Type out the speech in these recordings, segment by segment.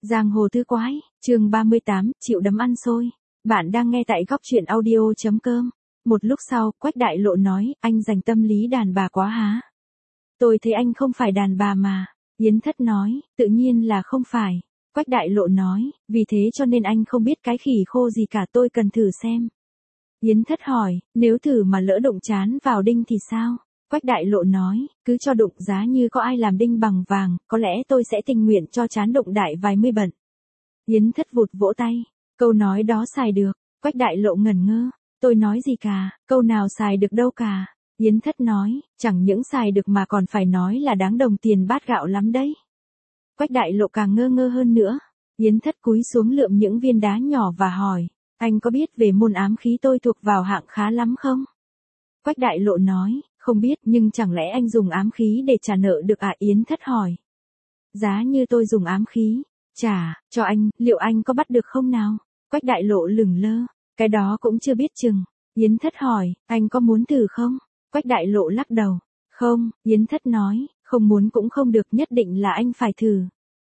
Giang hồ tứ quái, chương 38, chịu đấm ăn xôi. Bạn đang nghe tại góc truyện audio.com. Một lúc sau, Quách Đại Lộ nói, anh dành tâm lý đàn bà quá há. Tôi thấy anh không phải đàn bà mà. Yến Thất nói, tự nhiên là không phải. Quách Đại Lộ nói, vì thế cho nên anh không biết cái khỉ khô gì cả, tôi cần thử xem. Yến Thất hỏi, nếu thử mà lỡ đụng chán vào đinh thì sao? Quách Đại Lộ nói, cứ cho đụng, giá như có ai làm đinh bằng vàng, có lẽ tôi sẽ tình nguyện cho chán đụng đại vài mươi bận. Yến Thất vụt vỗ tay, câu nói đó xài được. Quách Đại Lộ ngẩn ngơ, tôi nói gì cả, câu nào xài được đâu cả. Yến Thất nói, chẳng những xài được mà còn phải nói là đáng đồng tiền bát gạo lắm đấy. Quách Đại Lộ càng ngơ ngơ hơn nữa. Yến Thất cúi xuống lượm những viên đá nhỏ và hỏi, anh có biết về môn ám khí tôi thuộc vào hạng khá lắm không? Quách Đại Lộ nói, không biết, nhưng chẳng lẽ anh dùng ám khí để trả nợ được à? Yến Thất hỏi. Giá như tôi dùng ám khí, trả, cho anh, liệu anh có bắt được không nào? Quách Đại Lộ lửng lơ, cái đó cũng chưa biết chừng. Yến Thất hỏi, anh có muốn thử không? Quách Đại Lộ lắc đầu. Không, Yến Thất nói, không muốn cũng không được, nhất định là anh phải thử.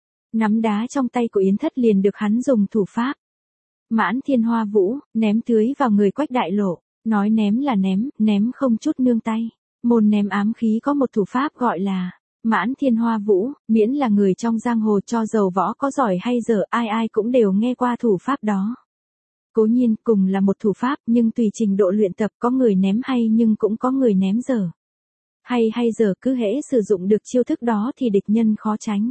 Nắm đá trong tay của Yến Thất liền được hắn dùng thủ pháp Mãn Thiên Hoa Vũ, ném tưới vào người Quách Đại Lộ. Nói ném là ném không chút nương tay. Môn ném ám khí có một thủ pháp gọi là Mãn Thiên Hoa Vũ, miễn là người trong giang hồ cho dầu võ có giỏi hay dở, ai ai cũng đều nghe qua thủ pháp đó. Cố nhiên, cùng là một thủ pháp nhưng tùy trình độ luyện tập, có người ném hay nhưng cũng có người ném dở. Hay dở, cứ hễ sử dụng được chiêu thức đó thì địch nhân khó tránh.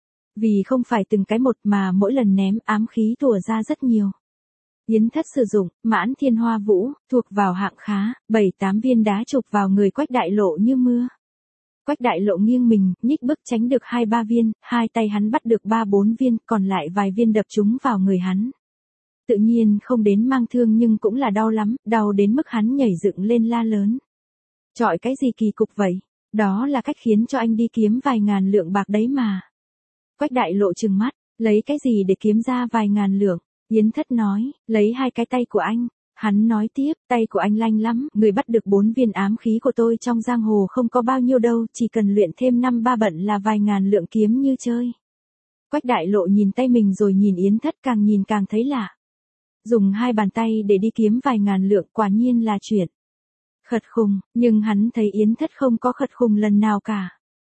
Vì không phải từng cái một mà mỗi lần ném ám khí thùa ra rất nhiều. Yến Thất sử dụng Mãn Thiên Hoa Vũ, thuộc vào hạng khá, 7-8 viên đá chụp vào người Quách Đại Lộ như mưa. Quách Đại Lộ nghiêng mình, nhích bước tránh được 2-3 viên, hai tay hắn bắt được 3-4 viên, còn lại vài viên đập trúng vào người hắn. Tự nhiên không đến mang thương nhưng cũng là đau lắm, đau đến mức hắn nhảy dựng lên la lớn. Chọi cái gì kỳ cục vậy? Đó là cách khiến cho anh đi kiếm vài ngàn lượng bạc đấy mà. Quách Đại Lộ trừng mắt, lấy cái gì để kiếm ra vài ngàn lượng? Yến Thất nói, lấy hai cái tay của anh. Hắn nói tiếp, tay của anh lanh lắm, người bắt được 4 viên ám khí của tôi trong giang hồ không có bao nhiêu đâu, chỉ cần luyện thêm 5-3 bận là vài ngàn lượng kiếm như chơi. Quách Đại Lộ nhìn tay mình rồi nhìn Yến Thất, càng nhìn càng thấy lạ. Dùng hai bàn tay để đi kiếm vài ngàn lượng, quả nhiên là chuyện khật khùng, nhưng hắn thấy Yến Thất không có khật khùng lần nào cả.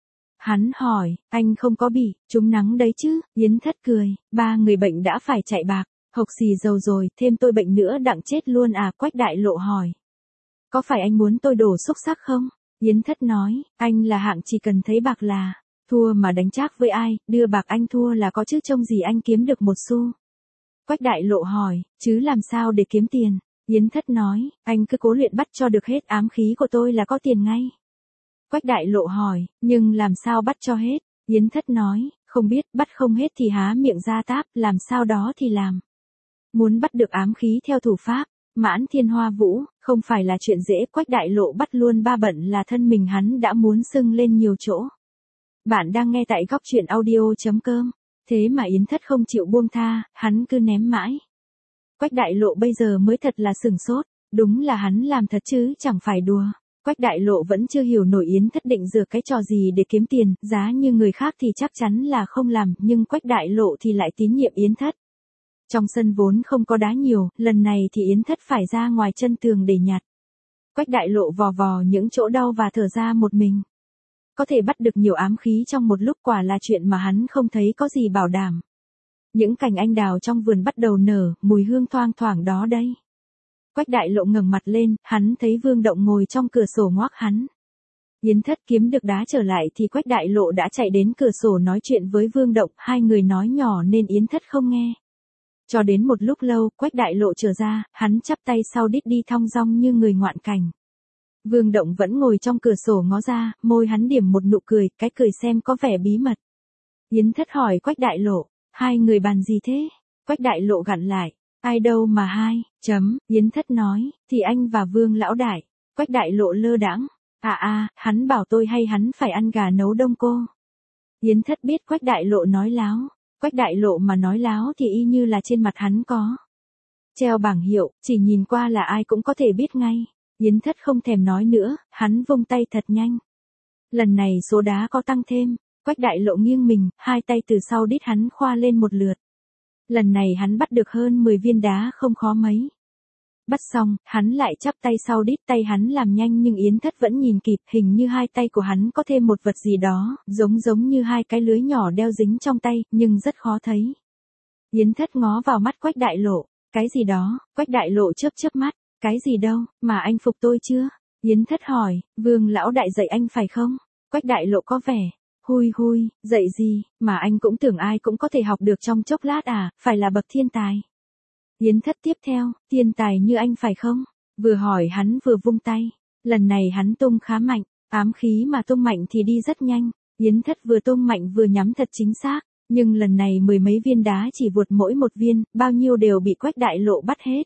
Hắn hỏi, anh không có bị trúng nắng đấy chứ? Yến Thất cười, 3 người bệnh đã phải chạy bạc, hộc xì dầu rồi, thêm tôi bệnh nữa đặng chết luôn à? Quách Đại Lộ hỏi. Có phải anh muốn tôi đổ xúc xắc không? Yến Thất nói, anh là hạng chỉ cần thấy bạc là thua mà đánh trác với ai, đưa bạc anh thua là có chứ trông gì anh kiếm được một xu. Quách Đại Lộ hỏi, chứ làm sao để kiếm tiền? Yến Thất nói, anh cứ cố luyện bắt cho được hết ám khí của tôi là có tiền ngay. Quách Đại Lộ hỏi, nhưng làm sao bắt cho hết? Yến Thất nói, không biết, bắt không hết thì há miệng ra táp, làm sao đó thì làm. Muốn bắt được ám khí theo thủ pháp Mãn Thiên Hoa Vũ, không phải là chuyện dễ. Quách Đại Lộ bắt luôn 3 bận là thân mình hắn đã muốn sưng lên nhiều chỗ. Bạn đang nghe tại góc truyện audio.com. Thế mà Yến Thất không chịu buông tha, hắn cứ ném mãi. Quách Đại Lộ bây giờ mới thật là sửng sốt, đúng là hắn làm thật chứ chẳng phải đùa. Quách Đại Lộ vẫn chưa hiểu nổi Yến Thất định giở cái trò gì để kiếm tiền, giá như người khác thì chắc chắn là không làm, nhưng Quách Đại Lộ thì lại tín nhiệm Yến Thất. Trong sân vốn không có đá nhiều, lần này thì Yến Thất phải ra ngoài chân tường để nhặt. Quách Đại Lộ vò vò những chỗ đau và thở ra một mình. Có thể bắt được nhiều ám khí trong một lúc quả là chuyện mà hắn không thấy có gì bảo đảm. Những cành anh đào trong vườn bắt đầu nở, mùi hương thoang thoảng đó đây. Quách Đại Lộ ngẩng mặt lên, hắn thấy Vương Động ngồi trong cửa sổ ngoác hắn. Yến Thất kiếm được đá trở lại thì Quách Đại Lộ đã chạy đến cửa sổ nói chuyện với Vương Động, hai người nói nhỏ nên Yến Thất không nghe. Cho đến một lúc lâu, Quách Đại Lộ trở ra, hắn chắp tay sau đít đi thong dong như người ngoạn cảnh. Vương Động vẫn ngồi trong cửa sổ ngó ra, môi hắn điểm một nụ cười, cái cười xem có vẻ bí mật. Yến Thất hỏi Quách Đại Lộ, hai người bàn gì thế? Quách Đại Lộ gặn lại, ai đâu mà hai, Yến Thất nói, thì anh và Vương Lão Đại. Quách Đại Lộ lơ đãng, hắn bảo tôi hay hắn phải ăn gà nấu đông cô. Yến Thất biết Quách Đại Lộ nói láo. Quách Đại Lộ mà nói láo thì y như là trên mặt hắn có treo bảng hiệu, chỉ nhìn qua là ai cũng có thể biết ngay. Yến Thất không thèm nói nữa, hắn vung tay thật nhanh. Lần này số đá có tăng thêm, Quách Đại Lộ nghiêng mình, hai tay từ sau đít hắn khoa lên một lượt. Lần này hắn bắt được hơn 10 viên đá không khó mấy. Bắt xong, hắn lại chắp tay sau đít, tay hắn làm nhanh nhưng Yến Thất vẫn nhìn kịp, hình như hai tay của hắn có thêm một vật gì đó, giống như hai cái lưới nhỏ đeo dính trong tay, nhưng rất khó thấy. Yến Thất ngó vào mắt Quách Đại Lộ, cái gì đó, Quách Đại Lộ chớp mắt, cái gì đâu, mà anh phục tôi chưa? Yến Thất hỏi, Vương lão đại dạy anh phải không? Quách Đại Lộ có vẻ, hui, dạy gì, mà anh cũng tưởng ai cũng có thể học được trong chốc lát à, phải là bậc thiên tài. Yến Thất tiếp theo, thiên tài như anh phải không? Vừa hỏi hắn vừa vung tay, lần này hắn tung khá mạnh, ám khí mà tung mạnh thì đi rất nhanh, Yến Thất vừa tung mạnh vừa nhắm thật chính xác, nhưng lần này 10 mấy viên đá chỉ vụt mỗi một viên, bao nhiêu đều bị Quách Đại Lộ bắt hết.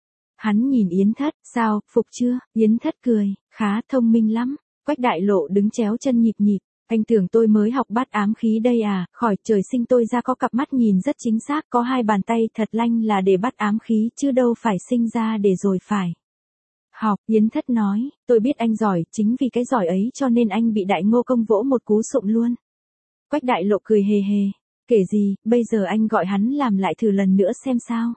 Hắn nhìn Yến Thất, sao, phục chưa? Yến Thất cười, khá thông minh lắm. Quách Đại Lộ đứng chéo chân nhịp, anh tưởng tôi mới học bắt ám khí đây à, khỏi trời sinh tôi ra có cặp mắt nhìn rất chính xác, có hai bàn tay thật lanh là để bắt ám khí chứ đâu phải sinh ra để rồi phải học. Yến Thất nói, tôi biết anh giỏi, chính vì cái giỏi ấy cho nên anh bị Đại Ngô Công vỗ một cú sụm luôn. Quách Đại Lộ cười hề hề, kể gì, bây giờ anh gọi hắn làm lại thử lần nữa xem sao.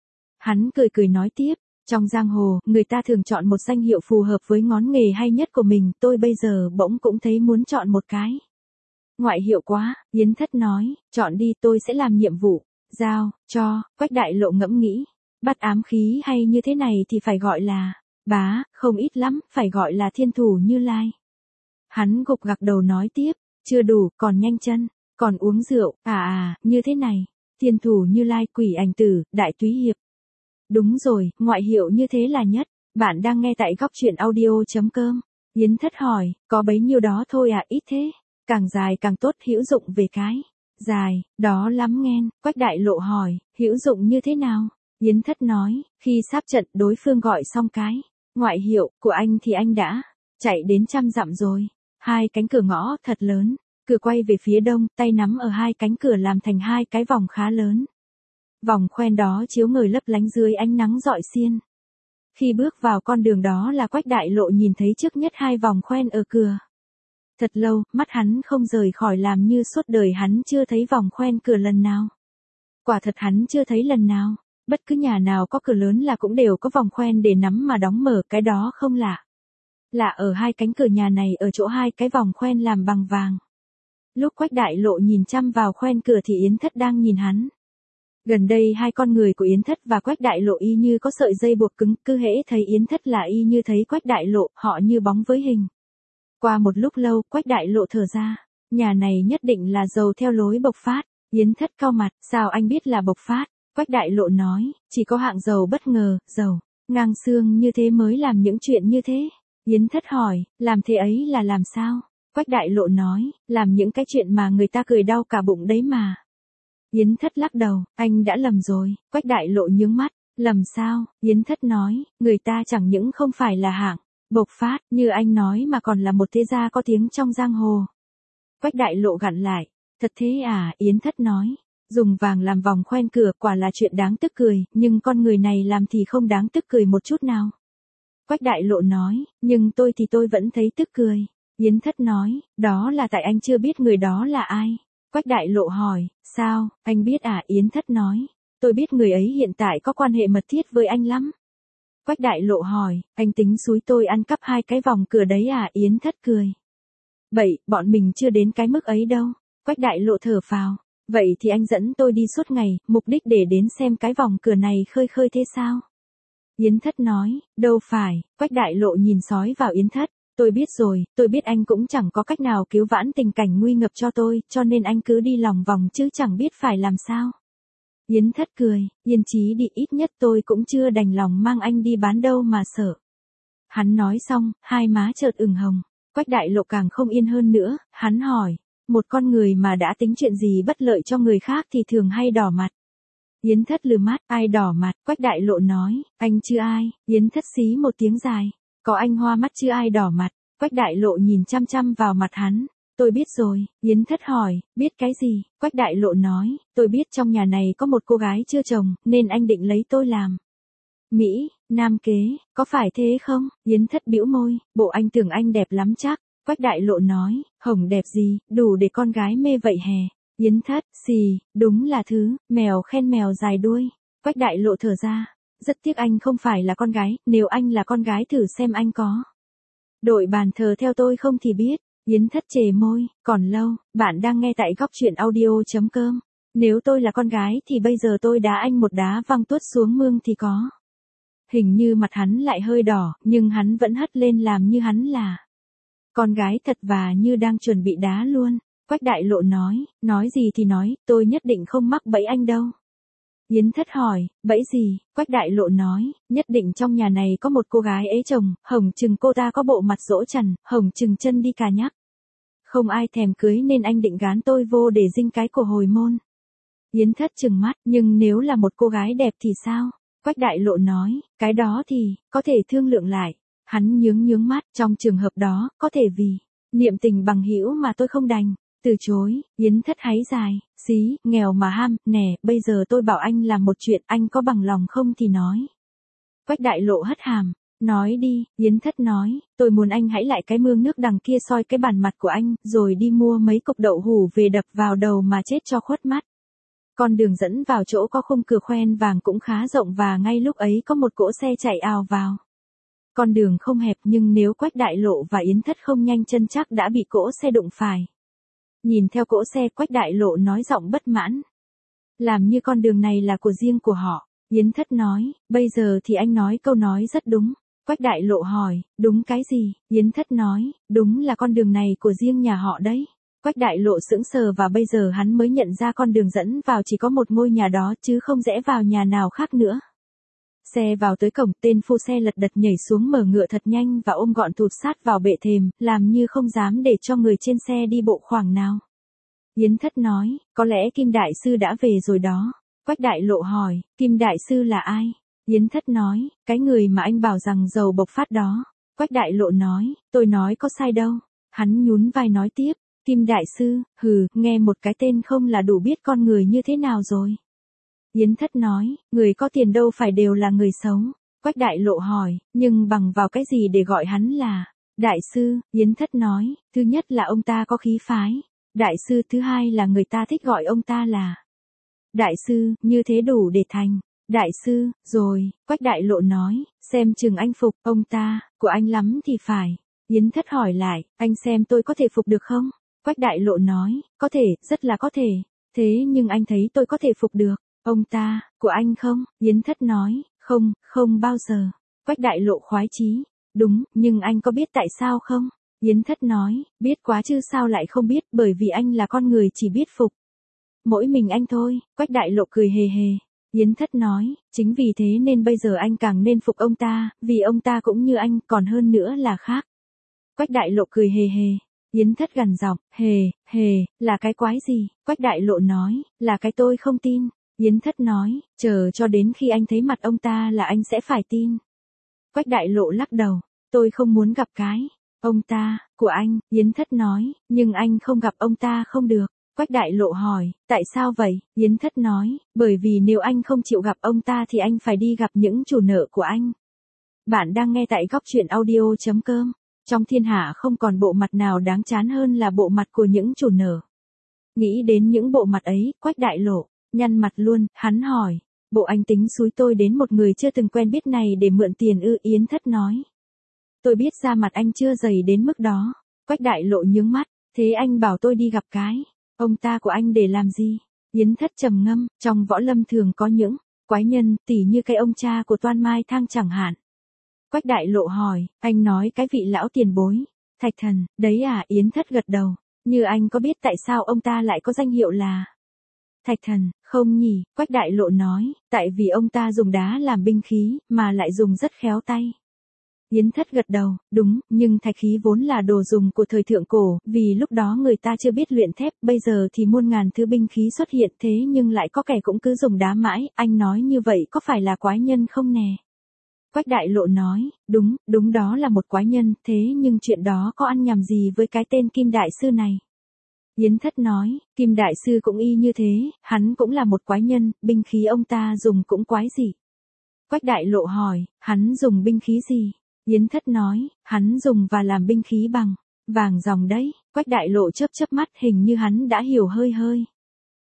Hắn cười nói tiếp, trong giang hồ, người ta thường chọn một danh hiệu phù hợp với ngón nghề hay nhất của mình, tôi bây giờ bỗng cũng thấy muốn chọn một cái. Ngoại hiệu quá, Yến Thất nói, chọn đi tôi sẽ làm nhiệm vụ, giao, cho, Quách Đại Lộ ngẫm nghĩ, bắt ám khí hay như thế này thì phải gọi là, bá, không ít lắm, phải gọi là thiên thủ Như Lai. Hắn gục gặc đầu nói tiếp, chưa đủ, còn nhanh chân, còn uống rượu, như thế này, thiên thủ Như Lai, Quỷ Ảnh Tử, Đại Túy Hiệp. Đúng rồi, ngoại hiệu như thế là nhất. Bạn đang nghe tại góc truyện audio.com. Yến Thất hỏi, có bấy nhiêu đó thôi à, ít thế. Càng dài càng tốt, hữu dụng về cái. Dài, đó lắm nghen. Quách Đại Lộ hỏi, hữu dụng như thế nào? Yến Thất nói, khi sáp trận đối phương gọi xong cái. Ngoại hiệu của anh thì anh đã chạy đến 100 dặm rồi. Hai cánh cửa ngõ thật lớn. Cửa quay về phía đông, tay nắm ở hai cánh cửa làm thành hai cái vòng khá lớn. Vòng khoen đó chiếu ngời lấp lánh dưới ánh nắng rọi xiên. Khi bước vào con đường đó là Quách Đại Lộ nhìn thấy trước nhất hai vòng khoen ở cửa. Thật lâu, mắt hắn không rời khỏi làm như suốt đời hắn chưa thấy vòng khoen cửa lần nào. Quả thật hắn chưa thấy lần nào. Bất cứ nhà nào có cửa lớn là cũng đều có vòng khoen để nắm mà đóng mở, cái đó không lạ. Lạ ở hai cánh cửa nhà này ở chỗ hai cái vòng khoen làm bằng vàng. Lúc Quách Đại Lộ nhìn chăm vào khoen cửa thì Yến Thất đang nhìn hắn. Gần đây hai con người của Yến Thất và Quách Đại Lộ y như có sợi dây buộc cứng, cứ hễ thấy Yến Thất là y như thấy Quách Đại Lộ, họ như bóng với hình. Qua một lúc lâu, Quách Đại Lộ thở ra, nhà này nhất định là giàu theo lối bộc phát. Yến Thất cau mặt, sao anh biết là bộc phát? Quách Đại Lộ nói, chỉ có hạng giàu bất ngờ, giàu ngang xương như thế mới làm những chuyện như thế. Yến Thất hỏi, làm thế ấy là làm sao? Quách Đại Lộ nói, làm những cái chuyện mà người ta cười đau cả bụng đấy mà. Yến Thất lắc đầu, anh đã lầm rồi. Quách Đại Lộ nhướng mắt, lầm sao? Yến Thất nói, người ta chẳng những không phải là hạng bộc phát như anh nói mà còn là một thế gia có tiếng trong giang hồ. Quách Đại Lộ gặn lại, thật thế à? Yến Thất nói, dùng vàng làm vòng khoen cửa quả là chuyện đáng tức cười, nhưng con người này làm thì không đáng tức cười một chút nào. Quách Đại Lộ nói, nhưng tôi thì tôi vẫn thấy tức cười. Yến Thất nói, đó là tại anh chưa biết người đó là ai. Quách Đại Lộ hỏi, sao, anh biết à? Yến Thất nói, tôi biết người ấy hiện tại có quan hệ mật thiết với anh lắm. Quách Đại Lộ hỏi, anh tính xúi tôi ăn cắp hai cái vòng cửa đấy à? Yến Thất cười. Vậy, bọn mình chưa đến cái mức ấy đâu. Quách Đại Lộ thở phào, vậy thì anh dẫn tôi đi suốt ngày, mục đích để đến xem cái vòng cửa này khơi thế sao? Yến Thất nói, đâu phải. Quách Đại Lộ nhìn sói vào Yến Thất. Tôi biết rồi, tôi biết anh cũng chẳng có cách nào cứu vãn tình cảnh nguy ngập cho tôi, cho nên anh cứ đi lòng vòng chứ chẳng biết phải làm sao. Yến Thất cười, yên chí đi, ít nhất tôi cũng chưa đành lòng mang anh đi bán đâu mà sợ. Hắn nói xong, hai má chợt ửng hồng. Quách Đại Lộ càng không yên hơn nữa, hắn hỏi, một con người mà đã tính chuyện gì bất lợi cho người khác thì thường hay đỏ mặt. Yến Thất lườm mắt, ai đỏ mặt? Quách Đại Lộ nói, anh chứ ai? Yến Thất xí một tiếng dài. Có anh hoa mắt chứ ai đỏ mặt. Quách Đại Lộ nhìn chăm chăm vào mặt hắn. Tôi biết rồi. Yến Thất hỏi, biết cái gì? Quách Đại Lộ nói, tôi biết trong nhà này có một cô gái chưa chồng, nên anh định lấy tôi làm Mỹ, Nam kế, có phải thế không? Yến Thất bĩu môi, bộ anh tưởng anh đẹp lắm chắc. Quách Đại Lộ nói, hồng đẹp gì, đủ để con gái mê vậy hè. Yến Thất, xì, đúng là thứ, mèo khen mèo dài đuôi. Quách Đại Lộ thở ra. Rất tiếc anh không phải là con gái, nếu anh là con gái thử xem anh có đội bàn thờ theo tôi không thì biết. Yến Thất chề môi, còn lâu, bạn đang nghe tại góc truyện audio.com. Nếu tôi là con gái thì bây giờ tôi đá anh một đá văng tuốt xuống mương thì có. Hình như mặt hắn lại hơi đỏ, nhưng hắn vẫn hất lên làm như hắn là con gái thật và như đang chuẩn bị đá luôn. Quách Đại Lộ nói gì thì nói, tôi nhất định không mắc bẫy anh đâu. Yến Thất hỏi, bẫy gì? Quách Đại Lộ nói, nhất định trong nhà này có một cô gái ế chồng, hồng chừng cô ta có bộ mặt dỗ trần, hồng chừng chân đi cà nhắc. Không ai thèm cưới nên anh định gán tôi vô để dinh cái cổ hồi môn. Yến Thất trừng mắt, nhưng nếu là một cô gái đẹp thì sao? Quách Đại Lộ nói, cái đó thì, có thể thương lượng lại. Hắn nhướng mắt, trong trường hợp đó, có thể vì niệm tình bằng hữu mà tôi không đành từ chối. Yến Thất háy dài, xí, nghèo mà ham, nè, bây giờ tôi bảo anh làm một chuyện, anh có bằng lòng không thì nói. Quách Đại Lộ hất hàm, nói đi. Yến Thất nói, tôi muốn anh hãy lại cái mương nước đằng kia soi cái bàn mặt của anh, rồi đi mua mấy cục đậu hủ về đập vào đầu mà chết cho khuất mắt. Con đường dẫn vào chỗ có khung cửa khoen vàng cũng khá rộng và ngay lúc ấy có một cỗ xe chạy ào vào. Con đường không hẹp nhưng nếu Quách Đại Lộ và Yến Thất không nhanh chân chắc đã bị cỗ xe đụng phải. Nhìn theo cỗ xe, Quách Đại Lộ nói giọng bất mãn. Làm như con đường này là của riêng của họ. Yến Thất nói, bây giờ thì anh nói câu nói rất đúng. Quách Đại Lộ hỏi, đúng cái gì? Yến Thất nói, đúng là con đường này của riêng nhà họ đấy. Quách Đại Lộ sững sờ và bây giờ hắn mới nhận ra con đường dẫn vào chỉ có một ngôi nhà đó chứ không rẽ vào nhà nào khác nữa. Xe vào tới cổng, tên phu xe lật đật nhảy xuống mở ngựa thật nhanh và ôm gọn thụt sát vào bệ thềm, làm như không dám để cho người trên xe đi bộ khoảng nào. Yến Thất nói, có lẽ Kim Đại Sư đã về rồi đó. Quách Đại Lộ hỏi, Kim Đại Sư là ai? Yến Thất nói, cái người mà anh bảo rằng giàu bộc phát đó. Quách Đại Lộ nói, tôi nói có sai đâu. Hắn nhún vai nói tiếp, Kim Đại Sư, nghe một cái tên không là đủ biết con người như thế nào rồi. Yến Thất nói, người có tiền đâu phải đều là người xấu. Quách Đại Lộ hỏi, nhưng bằng vào cái gì để gọi hắn là Đại Sư? Yến Thất nói, thứ nhất là ông ta có khí phái. Đại Sư, thứ hai là người ta thích gọi ông ta là Đại Sư, như thế đủ để thành Đại Sư, rồi. Quách Đại Lộ nói, xem chừng anh phục ông ta, của anh lắm thì phải. Yến Thất hỏi lại, anh xem tôi có thể phục được không? Quách Đại Lộ nói, có thể, rất là có thể. Thế nhưng anh thấy tôi có thể phục được ông ta, của anh không? Yến Thất nói, không bao giờ. Quách Đại Lộ khoái chí, đúng, nhưng anh có biết tại sao không? Yến Thất nói, biết quá chứ sao lại không biết, bởi vì anh là con người chỉ biết phục mỗi mình anh thôi. Quách Đại Lộ cười hề hề. Yến Thất nói, chính vì thế nên bây giờ anh càng nên phục ông ta, vì ông ta cũng như anh, còn hơn nữa là khác. Quách Đại Lộ cười hề hề. Yến Thất gằn giọng, hề, là cái quái gì? Quách Đại Lộ nói, là cái tôi không tin. Yến Thất nói, chờ cho đến khi anh thấy mặt ông ta là anh sẽ phải tin. Quách Đại Lộ lắc đầu, tôi không muốn gặp cái ông ta, của anh. Yến Thất nói, nhưng anh không gặp ông ta không được. Quách Đại Lộ hỏi, tại sao vậy? Yến Thất nói, bởi vì nếu anh không chịu gặp ông ta thì anh phải đi gặp những chủ nợ của anh. Bạn đang nghe tại góc truyện audio.com. Trong thiên hạ không còn bộ mặt nào đáng chán hơn là bộ mặt của những chủ nợ. Nghĩ đến những bộ mặt ấy, Quách Đại Lộ nhăn mặt luôn. Hắn hỏi, bộ anh tính xúi tôi đến một người chưa từng quen biết này để mượn tiền ư? Yến Thất nói, tôi biết ra mặt anh chưa dày đến mức đó. Quách Đại Lộ nhướng mắt, thế anh bảo tôi đi gặp cái ông ta của anh để làm gì? Yến Thất trầm ngâm, trong võ lâm thường có những quái nhân, tỉ như cái ông cha của Toan Mai Thang chẳng hạn. Quách Đại Lộ hỏi, anh nói cái vị lão tiền bối Thạch Thần, đấy à? Yến Thất gật đầu, như anh có biết tại sao ông ta lại có danh hiệu là Thạch Thần, không nhỉ? Quách Đại Lộ nói, tại vì ông ta dùng đá làm binh khí, mà lại dùng rất khéo tay. Yến Thất gật đầu, đúng, nhưng thạch khí vốn là đồ dùng của thời thượng cổ, vì lúc đó người ta chưa biết luyện thép, bây giờ thì muôn ngàn thứ binh khí xuất hiện thế nhưng lại có kẻ cũng cứ dùng đá mãi, anh nói như vậy có phải là quái nhân không nè? Quách Đại Lộ nói, đúng đó là một quái nhân, thế nhưng chuyện đó có ăn nhầm gì với cái tên Kim Đại Sư này? Yến Thất nói, Kim Đại Sư cũng y như thế, hắn cũng là một quái nhân, binh khí ông ta dùng cũng quái dị. Quách Đại Lộ hỏi, hắn dùng binh khí gì? Yến Thất nói, hắn dùng và làm binh khí bằng vàng ròng đấy. Quách Đại Lộ chớp mắt, hình như hắn đã hiểu hơi.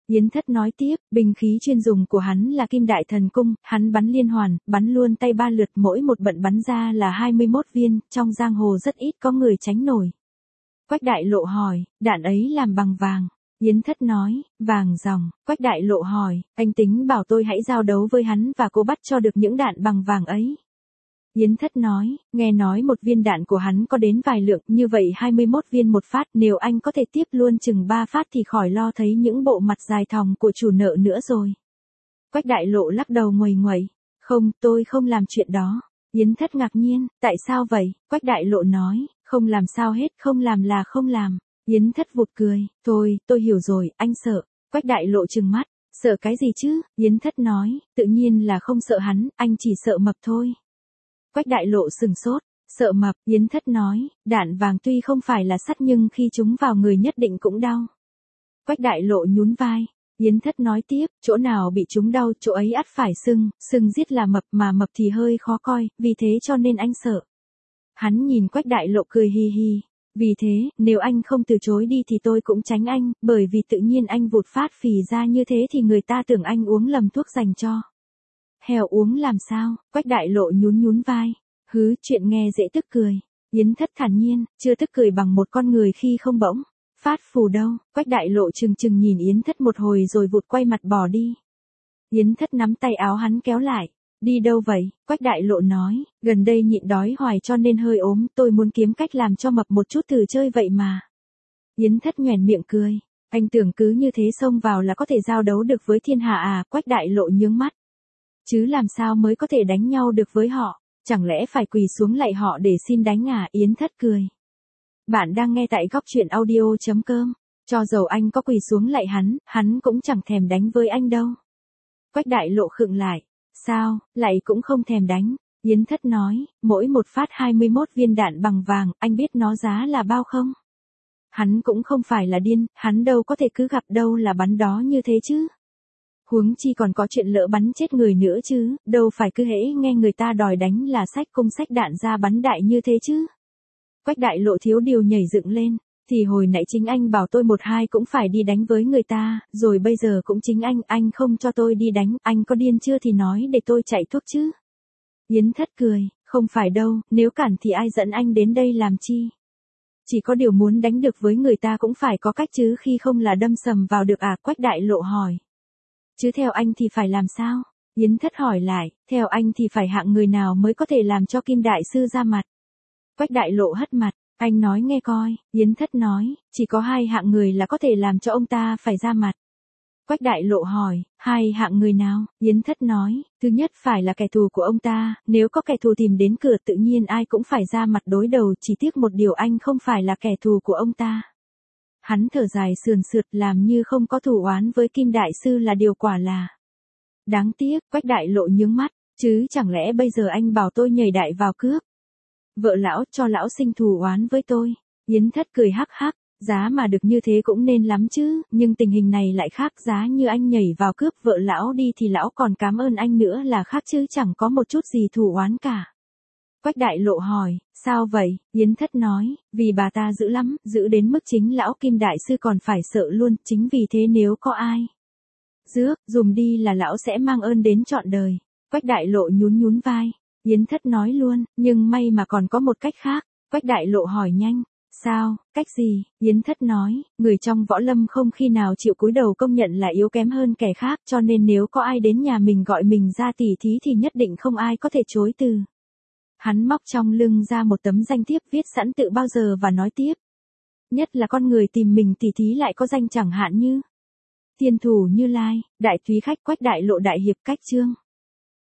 Yến Thất nói tiếp, binh khí chuyên dùng của hắn là Kim Đại Thần Cung, hắn bắn liên hoàn, bắn luôn tay 3 lượt, mỗi một bận bắn ra là 21 viên, trong giang hồ rất ít có người tránh nổi. Quách Đại Lộ hỏi, đạn ấy làm bằng vàng. Yến Thất nói, vàng ròng. Quách Đại Lộ hỏi, anh tính bảo tôi hãy giao đấu với hắn và cố bắt cho được những đạn bằng vàng ấy. Yến Thất nói, nghe nói một viên đạn của hắn có đến vài lượng, như vậy 21 viên một phát, nếu anh có thể tiếp luôn chừng 3 phát thì khỏi lo thấy những bộ mặt dài thòng của chủ nợ nữa rồi. Quách Đại Lộ lắc đầu nguầy nguẩy, không, tôi không làm chuyện đó. Yến Thất ngạc nhiên, tại sao vậy? Quách Đại Lộ nói, không làm sao hết, không làm là không làm. Yến Thất vụt cười, thôi, tôi hiểu rồi, anh sợ. Quách Đại Lộ trừng mắt, sợ cái gì chứ? Yến Thất nói, tự nhiên là không sợ hắn, anh chỉ sợ mập thôi. Quách Đại Lộ sừng sốt, sợ mập. Yến Thất nói, đạn vàng tuy không phải là sắt nhưng khi chúng vào người nhất định cũng đau. Quách Đại Lộ nhún vai. Yến Thất nói tiếp, chỗ nào bị chúng đau, chỗ ấy ắt phải sưng, sưng giết là mập mà mập thì hơi khó coi, vì thế cho nên anh sợ. Hắn nhìn Quách Đại Lộ cười hi hi. Vì thế, nếu anh không từ chối đi thì tôi cũng tránh anh, bởi vì tự nhiên anh vụt phát phì ra như thế thì người ta tưởng anh uống lầm thuốc dành cho. Heo uống làm sao? Quách Đại Lộ nhún vai. Hứ, chuyện nghe dễ tức cười. Yến Thất thản nhiên, chưa tức cười bằng một con người khi không bỗng phát phù đâu. Quách Đại Lộ chừng nhìn Yến Thất một hồi rồi vụt quay mặt bỏ đi. Yến Thất nắm tay áo hắn kéo lại. Đi đâu vậy? Quách Đại Lộ nói, gần đây nhịn đói hoài cho nên hơi ốm, tôi muốn kiếm cách làm cho mập một chút thử chơi vậy mà. Yến Thất nhoẻn miệng cười, anh tưởng cứ như thế xông vào là có thể giao đấu được với thiên hạ à? Quách Đại Lộ nhướng mắt. Chứ làm sao mới có thể đánh nhau được với họ, chẳng lẽ phải quỳ xuống lạy họ để xin đánh à? Yến Thất cười. Bạn đang nghe tại góc truyện audio.com, cho dầu anh có quỳ xuống lạy hắn cũng chẳng thèm đánh với anh đâu. Quách Đại Lộ khựng lại. Sao, lại cũng không thèm đánh. Yến Thất nói, mỗi một phát 21 viên đạn bằng vàng, anh biết nó giá là bao không? Hắn cũng không phải là điên, hắn đâu có thể cứ gặp đâu là bắn đó như thế chứ. Huống chi còn có chuyện lỡ bắn chết người nữa chứ, đâu phải cứ hễ nghe người ta đòi đánh là xách cung xách đạn ra bắn đại như thế chứ. Quách Đại Lộ thiếu điều nhảy dựng lên. Thì hồi nãy chính anh bảo tôi 1-2 cũng phải đi đánh với người ta, rồi bây giờ cũng chính anh không cho tôi đi đánh, anh có điên chưa thì nói để tôi chạy thuốc chứ. Yến Thất cười, không phải đâu, nếu cản thì ai dẫn anh đến đây làm chi. Chỉ có điều muốn đánh được với người ta cũng phải có cách chứ, khi không là đâm sầm vào được à? Quách Đại Lộ hỏi. Chứ theo anh thì phải làm sao? Yến Thất hỏi lại, theo anh thì phải hạng người nào mới có thể làm cho Kim Đại Sư ra mặt? Quách Đại Lộ hất mặt. Anh nói nghe coi. Yến Thất nói, chỉ có 2 hạng người là có thể làm cho ông ta phải ra mặt. Quách Đại Lộ hỏi, 2 hạng người nào? Yến Thất nói, thứ nhất phải là kẻ thù của ông ta, nếu có kẻ thù tìm đến cửa tự nhiên ai cũng phải ra mặt đối đầu, chỉ tiếc một điều anh không phải là kẻ thù của ông ta. Hắn thở dài sườn sượt, làm như không có thù oán với Kim Đại Sư là điều quả là đáng tiếc. Quách Đại Lộ nhướng mắt, chứ chẳng lẽ bây giờ anh bảo tôi nhảy đại vào cướp vợ lão, cho lão sinh thù oán với tôi? Yến Thất cười hắc hắc, giá mà được như thế cũng nên lắm chứ, nhưng tình hình này lại khác, giá như anh nhảy vào cướp vợ lão đi thì lão còn cảm ơn anh nữa là khác chứ chẳng có một chút gì thù oán cả. Quách Đại Lộ hỏi, sao vậy? Yến Thất nói, vì bà ta dữ lắm, dữ đến mức chính lão Kim Đại Sư còn phải sợ luôn, chính vì thế nếu có ai rước, dùm đi là lão sẽ mang ơn đến trọn đời. Quách Đại Lộ nhún vai. Yến Thất nói luôn, nhưng may mà còn có một cách khác. Quách Đại Lộ hỏi nhanh, sao, cách gì? Yến Thất nói, người trong võ lâm không khi nào chịu cúi đầu công nhận là yếu kém hơn kẻ khác, cho nên nếu có ai đến nhà mình gọi mình ra tỉ thí thì nhất định không ai có thể chối từ. Hắn móc trong lưng ra một tấm danh thiếp viết sẵn tự bao giờ và nói tiếp. Nhất là con người tìm mình tỉ thí lại có danh chẳng hạn như Thiên Thủ Như Lai, Đại Thúy Khách. Quách Đại Lộ đại hiệp cách chương.